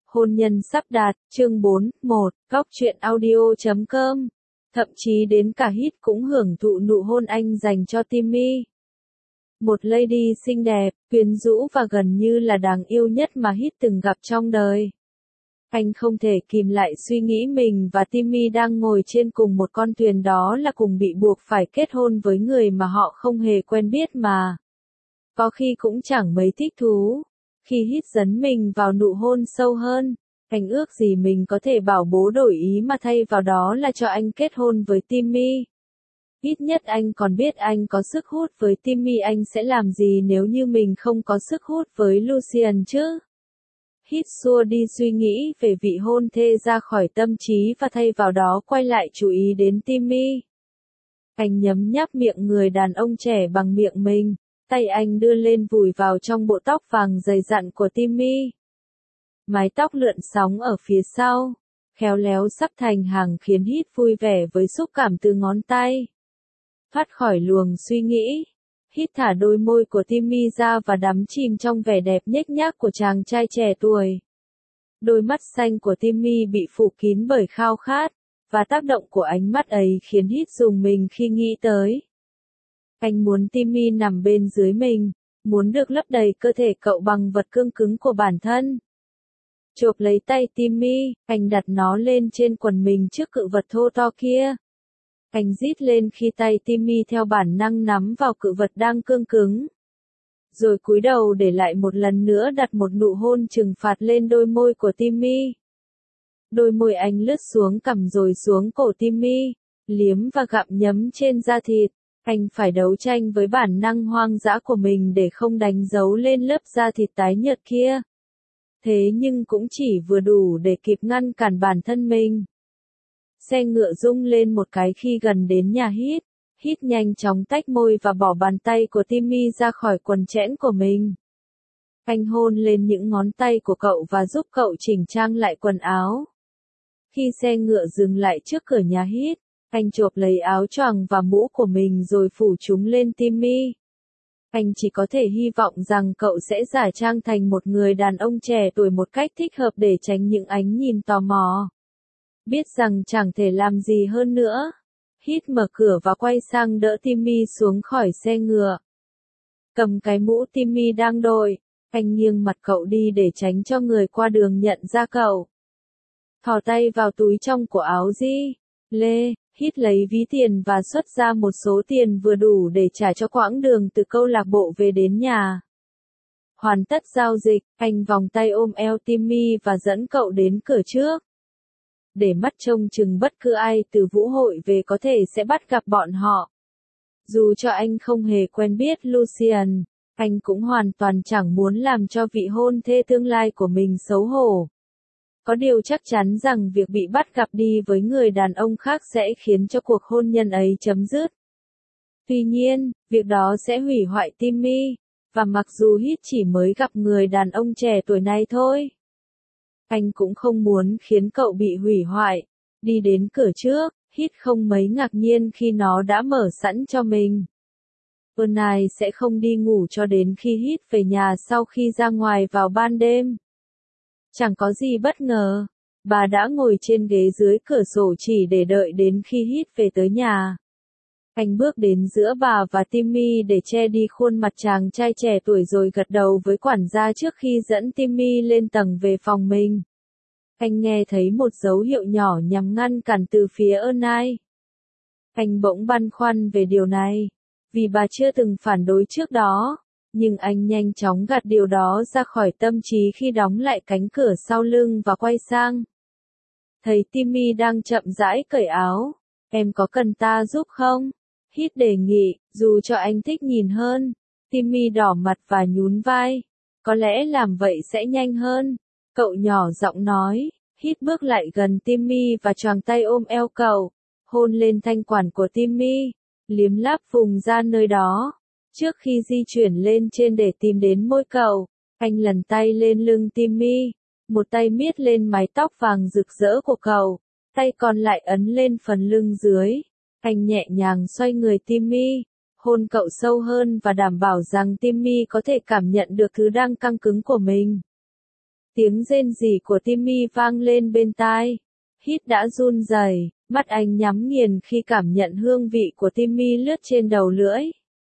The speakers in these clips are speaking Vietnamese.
Hôn nhân sắp đạt, chương 4, 1, góc truyện audio.com. Thậm chí đến cả Hít cũng hưởng thụ nụ hôn anh dành cho Timmy. Một lady xinh đẹp, quyến rũ và gần như là đáng yêu nhất mà Hít từng gặp trong đời. Anh không thể kìm lại suy nghĩ mình và Timmy đang ngồi trên cùng một con thuyền, đó là cùng bị buộc phải kết hôn với người mà họ không hề quen biết mà. Có khi cũng chẳng mấy thích thú. Khi Hít dấn mình vào nụ hôn sâu hơn, anh ước gì mình có thể bảo bố đổi ý mà thay vào đó là cho anh kết hôn với Timmy. Ít nhất anh còn biết anh có sức hút với Timmy, anh sẽ làm gì nếu như mình không có sức hút với Lucian chứ? Hít xua đi suy nghĩ về vị hôn thê ra khỏi tâm trí và thay vào đó quay lại chú ý đến Timmy. Anh nhấm nháp miệng người đàn ông trẻ bằng miệng mình, tay anh đưa lên vùi vào trong bộ tóc vàng dày dặn của Timmy. Mái tóc lượn sóng ở phía sau, khéo léo sắp thành hàng khiến Hít vui vẻ với xúc cảm từ ngón tay. Thoát khỏi luồng suy nghĩ, Hít thả đôi môi của Timmy ra và đắm chìm trong vẻ đẹp nhếch nhác của chàng trai trẻ tuổi. Đôi mắt xanh của Timmy bị phủ kín bởi khao khát, và tác động của ánh mắt ấy khiến Hít rùng mình khi nghĩ tới. Anh muốn Timmy nằm bên dưới mình, muốn được lấp đầy cơ thể cậu bằng vật cương cứng của bản thân. Chộp lấy tay Timmy, anh đặt nó lên trên quần mình trước cự vật thô to kia. Anh rít lên khi tay Timmy theo bản năng nắm vào cự vật đang cương cứng. Rồi cúi đầu để lại một lần nữa đặt một nụ hôn trừng phạt lên đôi môi của Timmy. Đôi môi anh lướt xuống cằm rồi xuống cổ Timmy, liếm và gặm nhấm trên da thịt. Anh phải đấu tranh với bản năng hoang dã của mình để không đánh dấu lên lớp da thịt tái nhợt kia. Thế nhưng cũng chỉ vừa đủ để kịp ngăn cản bản thân mình. Xe ngựa rung lên một cái khi gần đến nhà Hít. Hít nhanh chóng tách môi và bỏ bàn tay của Timmy ra khỏi quần chẽn của mình. Anh hôn lên những ngón tay của cậu và giúp cậu chỉnh trang lại quần áo. Khi xe ngựa dừng lại trước cửa nhà Hít, anh chộp lấy áo choàng và mũ của mình rồi phủ chúng lên Timmy. Anh chỉ có thể hy vọng rằng cậu sẽ giả trang thành một người đàn ông trẻ tuổi một cách thích hợp để tránh những ánh nhìn tò mò. Biết rằng chẳng thể làm gì hơn nữa, Hít mở cửa và quay sang đỡ Timmy xuống khỏi xe ngựa. Cầm cái mũ Timmy đang đội, anh nghiêng mặt cậu đi để tránh cho người qua đường nhận ra cậu. Thò tay vào túi trong của áo Lê, Hít lấy ví tiền và xuất ra một số tiền vừa đủ để trả cho quãng đường từ câu lạc bộ về đến nhà. Hoàn tất giao dịch, anh vòng tay ôm eo Timmy và dẫn cậu đến cửa trước. Để mắt trông chừng bất cứ ai từ vũ hội về có thể sẽ bắt gặp bọn họ. Dù cho anh không hề quen biết Lucian, anh cũng hoàn toàn chẳng muốn làm cho vị hôn thê tương lai của mình xấu hổ. Có điều chắc chắn rằng việc bị bắt gặp đi với người đàn ông khác sẽ khiến cho cuộc hôn nhân ấy chấm dứt. Tuy nhiên, việc đó sẽ hủy hoại Timmy, và mặc dù Hít chỉ mới gặp người đàn ông trẻ tuổi này thôi, anh cũng không muốn khiến cậu bị hủy hoại. Đi đến cửa trước, Hít không mấy ngạc nhiên khi nó đã mở sẵn cho mình. Ernai sẽ không đi ngủ cho đến khi Hít về nhà sau khi ra ngoài vào ban đêm. Chẳng có gì bất ngờ, bà đã ngồi trên ghế dưới cửa sổ chỉ để đợi đến khi Hít về tới nhà. Anh bước đến giữa bà và Timmy để che đi khuôn mặt chàng trai trẻ tuổi rồi gật đầu với quản gia trước khi dẫn Timmy lên tầng về phòng mình. Anh nghe thấy một dấu hiệu nhỏ nhằm ngăn cản từ phía Ernai. Anh bỗng băn khoăn về điều này, vì bà chưa từng phản đối trước đó, nhưng anh nhanh chóng gạt điều đó ra khỏi tâm trí khi đóng lại cánh cửa sau lưng và quay sang. Thấy Timmy đang chậm rãi cởi áo, em có cần ta giúp không? Hít đề nghị, dù cho anh thích nhìn hơn. Timmy đỏ mặt và nhún vai. Có lẽ làm vậy sẽ nhanh hơn. Cậu nhỏ giọng nói. Hít bước lại gần Timmy và choàng tay ôm eo cậu, hôn lên thanh quản của Timmy, liếm láp vùng da nơi đó. Trước khi di chuyển lên trên để tìm đến môi cậu, anh lần tay lên lưng Timmy, một tay miết lên mái tóc vàng rực rỡ của cậu, tay còn lại ấn lên phần lưng dưới. Anh nhẹ nhàng xoay người Timmy, hôn cậu sâu hơn và đảm bảo rằng Timmy có thể cảm nhận được thứ đang căng cứng của mình. Tiếng rên rỉ của Timmy vang lên bên tai. Hít đã run rẩy, mắt anh nhắm nghiền khi cảm nhận hương vị của Timmy lướt trên đầu lưỡi.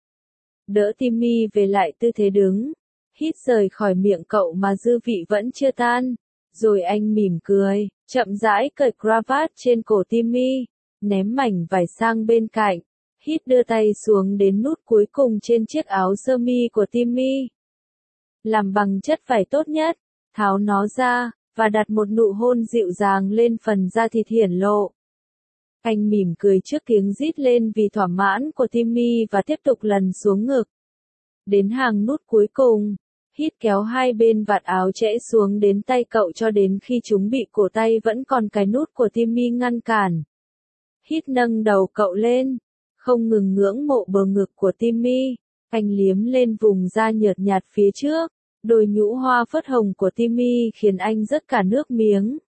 Đỡ Timmy về lại tư thế đứng. Hít rời khỏi miệng cậu mà dư vị vẫn chưa tan. Rồi anh mỉm cười, chậm rãi cởi cravat trên cổ Timmy, ném mảnh vải sang bên cạnh. Hít đưa tay xuống đến nút cuối cùng trên chiếc áo sơ mi của Timmy. Làm bằng chất vải tốt nhất, tháo nó ra, và đặt một nụ hôn dịu dàng lên phần da thịt hiển lộ. Anh mỉm cười trước tiếng rít lên vì thỏa mãn của Timmy và tiếp tục lần xuống ngực. Đến hàng nút cuối cùng, Hít kéo hai bên vạt áo trễ xuống đến tay cậu cho đến khi chúng bị cổ tay vẫn còn cái nút của Timmy ngăn cản. Hít nâng đầu cậu lên, không ngừng ngưỡng mộ bờ ngực của Timmy. Anh liếm lên vùng da nhợt nhạt phía trước. Đôi nhũ hoa phớt hồng của Timmy khiến anh rớt cả nước miếng.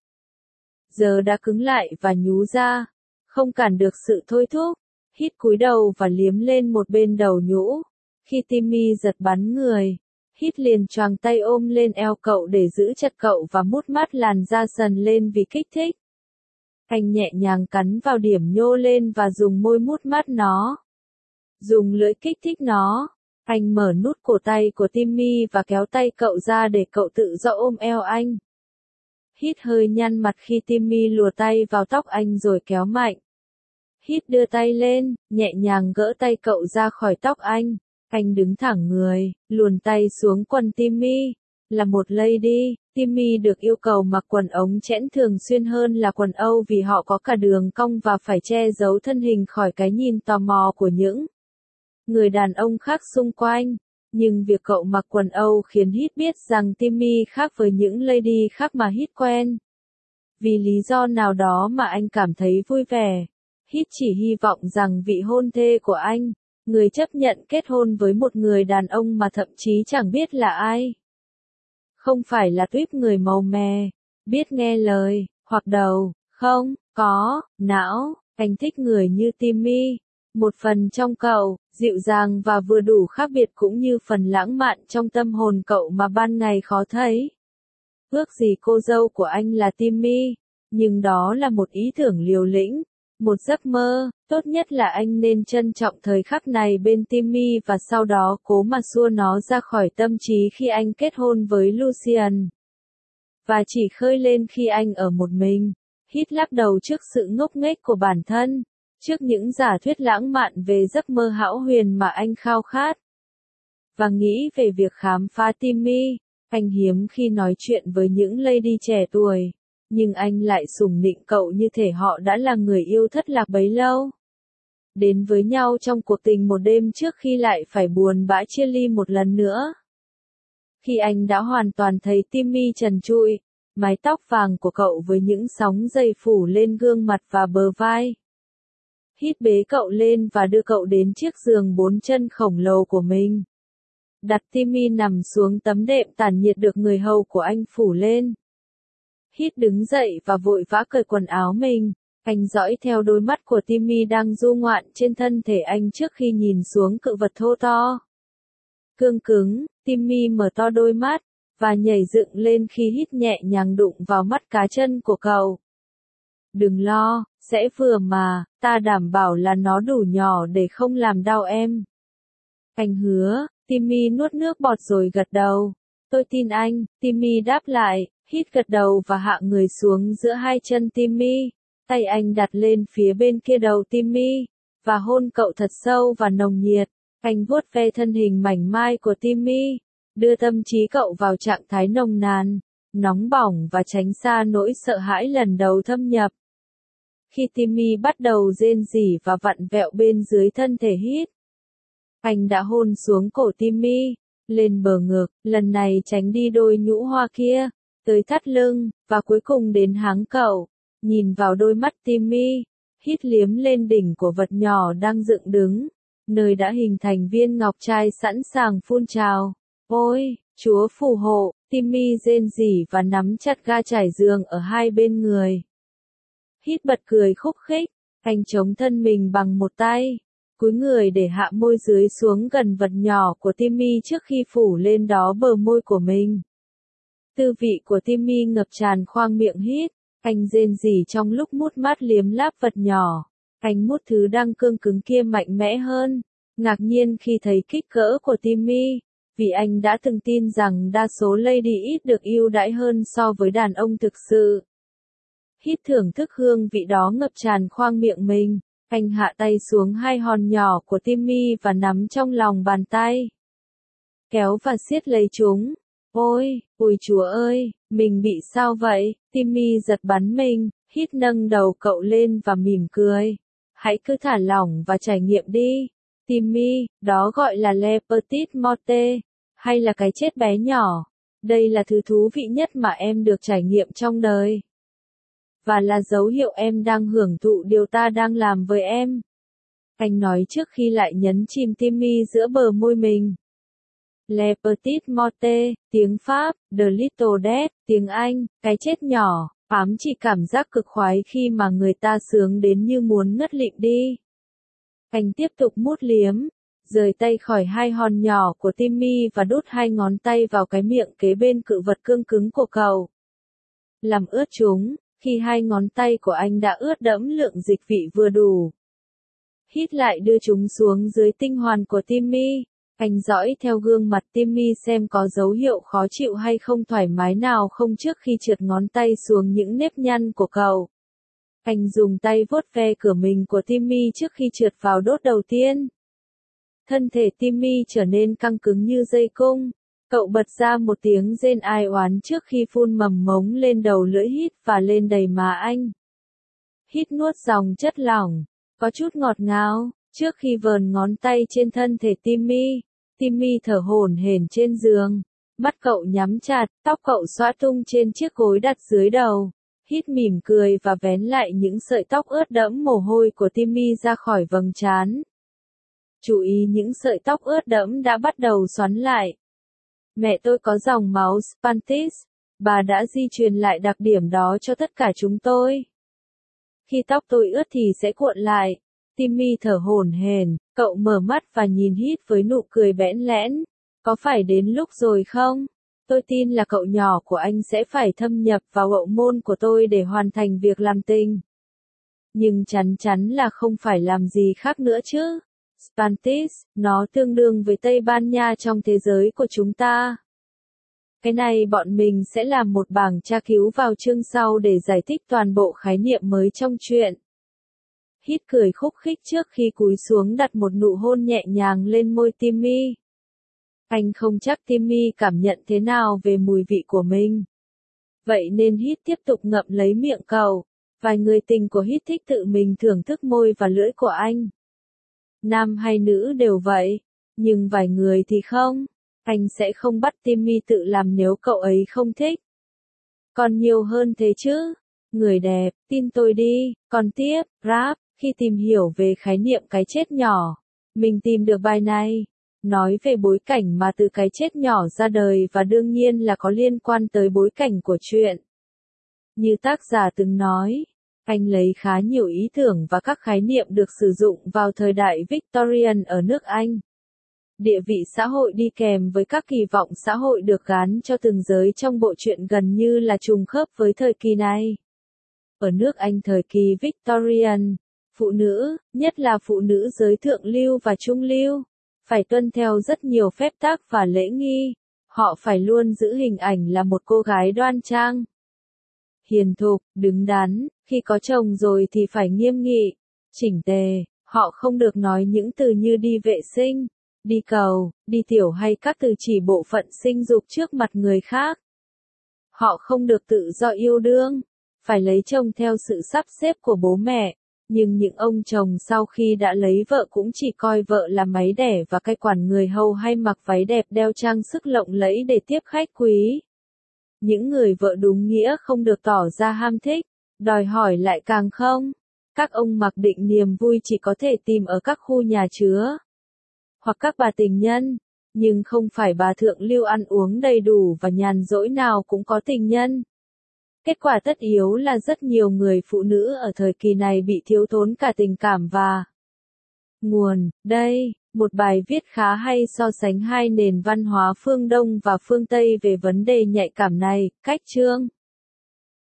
Giờ đã cứng lại và nhú ra, không cản được sự thôi thúc. Hít cúi đầu và liếm lên một bên đầu nhũ. Khi Timmy giật bắn người, Hít liền choàng tay ôm lên eo cậu để giữ chặt cậu và mút mát làn da sần lên vì kích thích. Anh nhẹ nhàng cắn vào điểm nhô lên và dùng môi mút mát nó. Dùng lưỡi kích thích nó. Anh mở nút cổ tay của Timmy và kéo tay cậu ra để cậu tự do ôm eo anh. Hít hơi nhăn mặt khi Timmy lùa tay vào tóc anh rồi kéo mạnh. Hít đưa tay lên, nhẹ nhàng gỡ tay cậu ra khỏi tóc anh. Anh đứng thẳng người, luồn tay xuống quần Timmy. Là một lady, Timmy được yêu cầu mặc quần ống chẽn thường xuyên hơn là quần Âu vì họ có cả đường cong và phải che giấu thân hình khỏi cái nhìn tò mò của những người đàn ông khác xung quanh. Nhưng việc cậu mặc quần Âu khiến Hít biết rằng Timmy khác với những lady khác mà Hít quen. Vì lý do nào đó mà anh cảm thấy vui vẻ. Hít chỉ hy vọng rằng vị hôn thê của anh, người chấp nhận kết hôn với một người đàn ông mà thậm chí chẳng biết là ai. Không phải là tuýp người màu mè, biết nghe lời, hoặc đầu, không, có, não, anh thích người như Timmy. Một phần trong cậu, dịu dàng và vừa đủ khác biệt cũng như phần lãng mạn trong tâm hồn cậu mà ban ngày khó thấy. Ước gì cô dâu của anh là Timmy, nhưng đó là một ý tưởng liều lĩnh, một giấc mơ, tốt nhất là anh nên trân trọng thời khắc này bên Timmy và sau đó cố mà xua nó ra khỏi tâm trí khi anh kết hôn với Lucian. Và chỉ khơi lên khi anh ở một mình. Hít lắc đầu trước sự ngốc nghếch của bản thân, trước những giả thuyết lãng mạn về giấc mơ hão huyền mà anh khao khát. Và nghĩ về việc khám phá Timmy, anh hiếm khi nói chuyện với những lady trẻ tuổi, nhưng anh lại sủng nịnh cậu như thể họ đã là người yêu thất lạc bấy lâu. Đến với nhau trong cuộc tình một đêm trước khi lại phải buồn bã chia ly một lần nữa. Khi anh đã hoàn toàn thấy Timmy trần trụi, mái tóc vàng của cậu với những sóng dây phủ lên gương mặt và bờ vai. Hít bế cậu lên và đưa cậu đến chiếc giường 4 chân khổng lồ của mình. Đặt Timmy nằm xuống tấm đệm tản nhiệt được người hầu của anh phủ lên. Hít đứng dậy và vội vã cởi quần áo mình. Anh dõi theo đôi mắt của Timmy đang du ngoạn trên thân thể anh trước khi nhìn xuống cự vật thô to. Cương cứng, Timmy mở to đôi mắt, và nhảy dựng lên khi Hít nhẹ nhàng đụng vào mắt cá chân của cậu. Đừng lo, sẽ vừa mà, ta đảm bảo là nó đủ nhỏ để không làm đau em. Anh hứa. Timmy nuốt nước bọt rồi gật đầu. Tôi tin anh, Timmy đáp lại. Hít gật đầu và hạ người xuống giữa hai chân Timmy. Tay anh đặt lên phía bên kia đầu Timmy, và hôn cậu thật sâu và nồng nhiệt. Anh vuốt ve thân hình mảnh mai của Timmy, đưa tâm trí cậu vào trạng thái nồng nàn, nóng bỏng và tránh xa nỗi sợ hãi lần đầu thâm nhập. Khi Timmy bắt đầu rên rỉ và vặn vẹo bên dưới thân thể Hít, anh đã hôn xuống cổ Timmy, lên bờ ngực, lần này tránh đi đôi nhũ hoa kia, tới thắt lưng, và cuối cùng đến háng cậu. Nhìn vào đôi mắt Timmy, Hít liếm lên đỉnh của vật nhỏ đang dựng đứng, nơi đã hình thành viên ngọc trai sẵn sàng phun trào. Ôi, Chúa phù hộ, Timmy rên rỉ và nắm chặt ga trải giường ở hai bên người. Hít bật cười khúc khích, anh chống thân mình bằng một tay, cúi người để hạ môi dưới xuống gần vật nhỏ của Timmy trước khi phủ lên đó bờ môi của mình. Tư vị của Timmy ngập tràn khoang miệng hít. Anh rên rỉ trong lúc mút mát liếm láp vật nhỏ. Anh mút thứ đang cương cứng kia mạnh mẽ hơn. Ngạc nhiên khi thấy kích cỡ của Timmy. Vì anh đã từng tin rằng đa số lady ít được ưu đãi hơn so với đàn ông thực sự. Hít thưởng thức hương vị đó ngập tràn khoang miệng mình. Anh hạ tay xuống hai hòn nhỏ của Timmy và nắm trong lòng bàn tay. Kéo và siết lấy chúng. Ôi, ôi chúa ơi, mình bị sao vậy? Timmy giật bắn mình, hít nâng đầu cậu lên và mỉm cười. Hãy cứ thả lỏng và trải nghiệm đi. Timmy, đó gọi là le petite morte, hay là cái chết bé nhỏ. Đây là thứ thú vị nhất mà em được trải nghiệm trong đời. Và là dấu hiệu em đang hưởng thụ điều ta đang làm với em. Anh nói trước khi lại nhấn chìm Timmy giữa bờ môi mình. Le petite morte, tiếng Pháp, the little death, tiếng Anh, cái chết nhỏ, ám chỉ cảm giác cực khoái khi mà người ta sướng đến như muốn ngất lịm đi. Anh tiếp tục mút liếm, rời tay khỏi hai hòn nhỏ của Timmy và đút hai ngón tay vào cái miệng kế bên cự vật cương cứng của cậu. Làm ướt chúng, khi hai ngón tay của anh đã ướt đẫm lượng dịch vị vừa đủ. Hít lại đưa chúng xuống dưới tinh hoàn của Timmy. Anh dõi theo gương mặt Timmy xem có dấu hiệu khó chịu hay không thoải mái nào không trước khi trượt ngón tay xuống những nếp nhăn của cậu. Anh dùng tay vuốt ve cửa mình của Timmy trước khi trượt vào đốt đầu tiên. Thân thể Timmy trở nên căng cứng như dây cung. Cậu bật ra một tiếng rên ai oán trước khi phun mầm mống lên đầu lưỡi hít và lên đầy má anh. Hít nuốt dòng chất lỏng, có chút ngọt ngào, trước khi vờn ngón tay trên thân thể Timmy. Timmy thở hổn hển trên giường, mắt cậu nhắm chặt, tóc cậu xõa tung trên chiếc gối đặt dưới đầu. Hít mỉm cười và vén lại những sợi tóc ướt đẫm mồ hôi của Timmy ra khỏi vầng trán. Chú ý những sợi tóc ướt đẫm đã bắt đầu xoắn lại. Mẹ tôi có dòng máu Spanish, bà đã di truyền lại đặc điểm đó cho tất cả chúng tôi. Khi tóc tôi ướt thì sẽ cuộn lại. Timmy thở hổn hển, cậu mở mắt và nhìn Hít với nụ cười bẽn lẽn. Có phải đến lúc rồi không? Tôi tin là cậu nhỏ của anh sẽ phải thâm nhập vào hậu môn của tôi để hoàn thành việc làm tình. Nhưng chắn chắn là không phải làm gì khác nữa chứ. Spanish, nó tương đương với Tây Ban Nha trong thế giới của chúng ta. Cái này bọn mình sẽ làm một bảng tra cứu vào chương sau để giải thích toàn bộ khái niệm mới trong chuyện. Hít cười khúc khích trước khi cúi xuống đặt một nụ hôn nhẹ nhàng lên môi Timmy. Anh không chắc Timmy cảm nhận thế nào về mùi vị của mình. Vậy nên Hít tiếp tục ngậm lấy miệng cậu. Vài người tình của Hít thích tự mình thưởng thức môi và lưỡi của anh. Nam hay nữ đều vậy, nhưng vài người thì không. Anh sẽ không bắt Timmy tự làm nếu cậu ấy không thích. Còn nhiều hơn thế chứ. Người đẹp, tin tôi đi. Còn tiếp, rap, khi tìm hiểu về khái niệm cái chết nhỏ, mình tìm được bài này. Nói về bối cảnh mà từ cái chết nhỏ ra đời và đương nhiên là có liên quan tới bối cảnh của chuyện. Như tác giả từng nói, anh lấy khá nhiều ý tưởng và các khái niệm được sử dụng vào thời đại Victorian ở nước Anh. Địa vị xã hội đi kèm với các kỳ vọng xã hội được gán cho từng giới trong bộ truyện gần như là trùng khớp với thời kỳ này. Ở nước Anh thời kỳ Victorian, phụ nữ, nhất là phụ nữ giới thượng lưu và trung lưu, phải tuân theo rất nhiều phép tắc và lễ nghi. Họ phải luôn giữ hình ảnh là một cô gái đoan trang, hiền thục, đứng đắn, khi có chồng rồi thì phải nghiêm nghị, chỉnh tề. Họ không được nói những từ như đi vệ sinh, đi cầu, đi tiểu hay các từ chỉ bộ phận sinh dục trước mặt người khác. Họ không được tự do yêu đương, phải lấy chồng theo sự sắp xếp của bố mẹ. Nhưng những ông chồng sau khi đã lấy vợ cũng chỉ coi vợ là máy đẻ và cai quản người hầu hay mặc váy đẹp đeo trang sức lộng lẫy để tiếp khách quý. Những người vợ đúng nghĩa không được tỏ ra ham thích, đòi hỏi lại càng không. Các ông mặc định niềm vui chỉ có thể tìm ở các khu nhà chứa, hoặc các bà tình nhân, nhưng không phải bà thượng lưu ăn uống đầy đủ và nhàn rỗi nào cũng có tình nhân. Kết quả tất yếu là rất nhiều người phụ nữ ở thời kỳ này bị thiếu thốn cả tình cảm và nguồn. Đây, Một bài viết khá hay so sánh hai nền văn hóa phương Đông và phương Tây về vấn đề nhạy cảm này. Cách chương